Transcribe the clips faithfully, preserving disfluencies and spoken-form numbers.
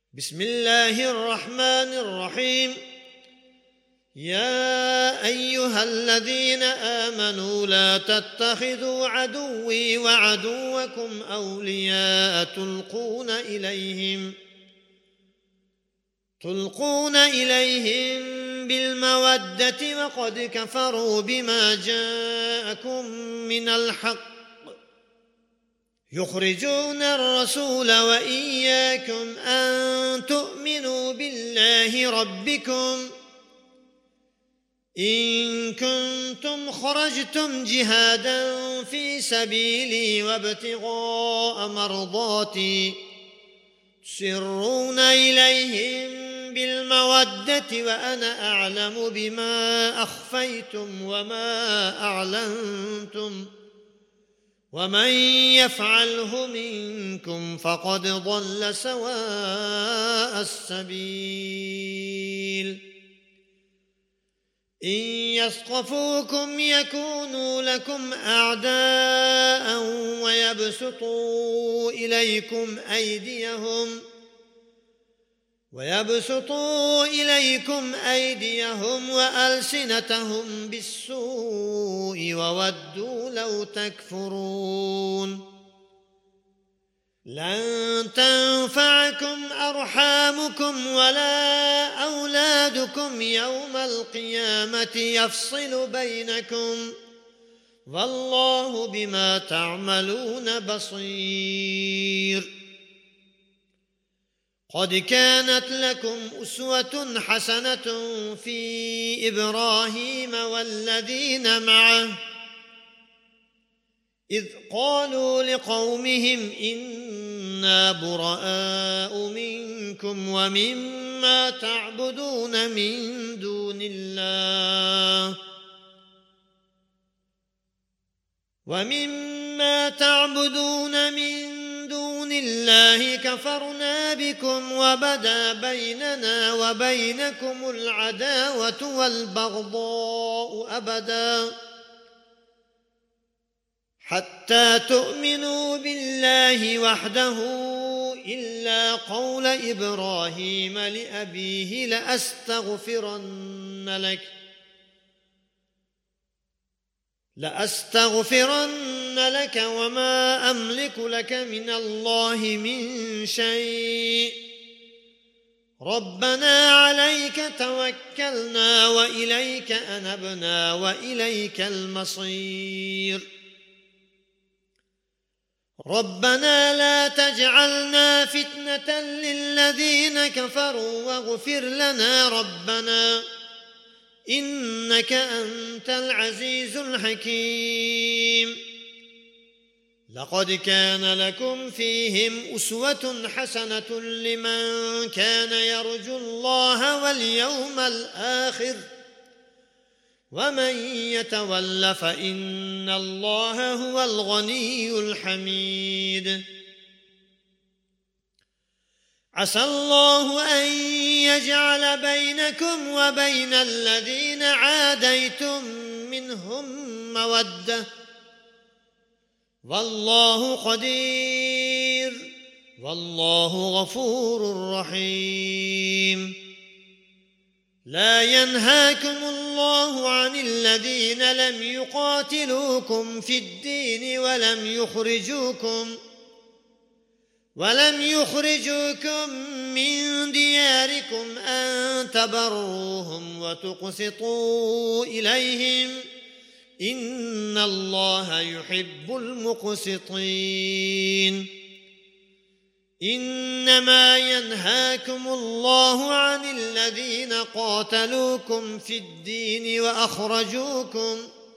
بسم الله الرحمن الرحيم. يا أيها الذين آمنوا لا تتخذوا عدوي وعدوكم أولياء تلقون إليهم تلقون إليهم بالمودة وقد كفروا بما جاءكم من الحق يخرجون الرسول وإياكم أن تؤمنوا بالله ربكم إن كنتم خرجتم جهادا في سبيلي وابتغاء مرضاتي تسرون إليهم بالمودة وأنا أعلم بما أخفيتم وما أعلنتم ومن يفعله منكم فقد ضل سواء السبيل. إن يثقفوكم يكونوا لكم أعداء ويبسطوا إليكم أيديهم ويبسطوا إليكم أيديهم وألسنتهم بالسوء وودوا لو تكفرون. لن تنفعكم أرحامكم ولا أولادكم يوم القيامة يفصل بينكم والله بما تعملون بصير. قد كانت لكم أسوة حسنة في إبراهيم والذين معه إذ قالوا لقومهم إنا براء منكم ومما تعبدون من دون الله ومما تعبدون من دون الله كفرنا بكم وبدا بيننا وبينكم العداوة والبغضاء أبدا حتى تؤمنوا بالله وحده إلا قول إبراهيم لأبيه لأستغفرن لك لأستغفرن لك وما أملك لك من الله من شيء ربنا عليك توكلنا وإليك أنبنا وإليك المصير. ربنا لا تجعلنا فتنة للذين كفروا واغفر لنا ربنا إنك أنت العزيز الحكيم. لقد كان لكم فيهم أسوة حسنة لمن كان يرجو الله واليوم الآخر ومن يتول فإن الله هو الغني الحميد. عسى الله أن يجعل بينكم وبين الذين عاديتم منهم مودة والله قدير والله غفور رحيم. لا ينهاكم الله عن الذين لم يقاتلوكم في الدين ولم يخرجوكم ولم يخرجوكم من دياركم أن تبروهم وتقسطوا إليهم إن الله يحب المقسطين. إنما ينهاكم الله عن الذين قاتلوكم في الدين وأخرجوكم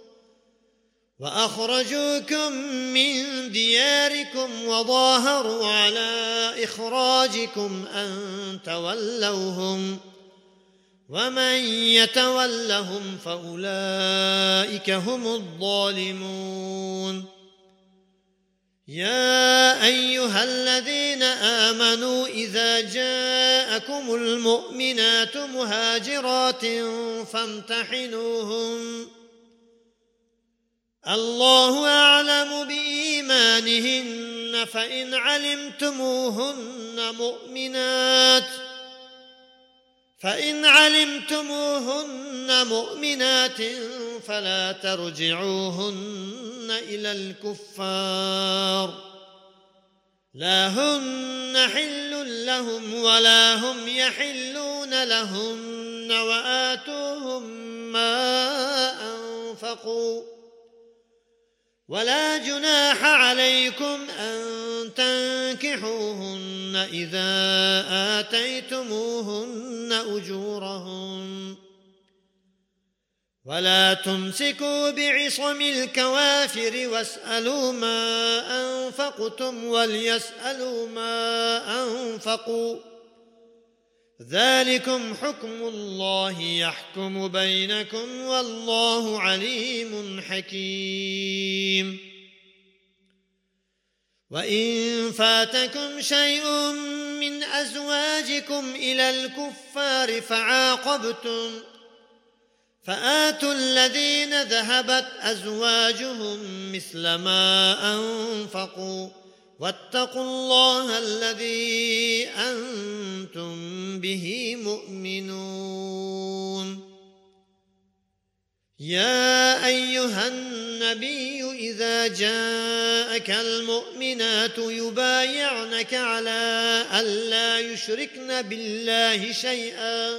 وأخرجوكم من دياركم وظاهروا على إخراجكم أن تولوهم ومن يتولهم فأولئك هم الظالمون. يا أيها الذين آمنوا إذا جاءكم المؤمنات مهاجرات فامتحنوهن الله أعلم بإيمانهن فإن علمتموهن مؤمنات فإن علمتموهن مؤمنات فلا ترجعوهن إلى الكفار لا هن حل لهم ولا هم يحلون لهن وآتوهم ما أنفقوا ولا جناح عليكم أن تنكحوهن إذا آتيتموهن أجورهن ولا تمسكوا بعصم الكوافر واسألوا ما أنفقتم وليسألوا ما أنفقوا ذلكم حكم الله يحكم بينكم والله عليم حكيم وإن فاتكم شيء من أزواجكم إلى الكفار فعاقبتم فآتوا الذين ذهبت أزواجهم مثل ما أنفقوا واتقوا الله الذي أنتم به مؤمنون يا أيها النبي إذا جاءك المؤمنات يبايعنك على ألا يشركن بالله شيئا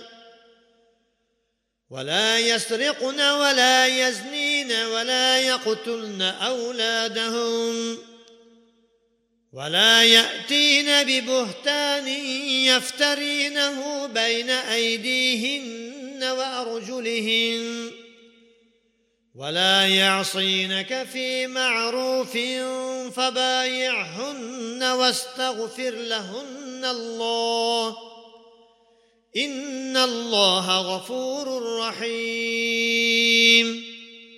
ولا يسرقن ولا يزنين ولا يقتلن أولادهم ولا يأتين ببهتان يفترينه بين أيديهن وأرجلهن ولا يعصينك في معروف فبايعهن واستغفر لهن الله إن الله غفور رحيم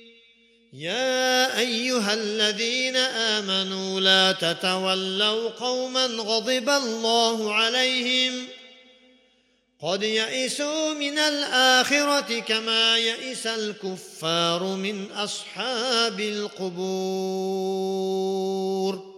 يا أيها الذين آمنوا لا تتولوا قوما غضب الله عليهم قد يئسوا من الآخرة كما يئس الكفار من أصحاب القبور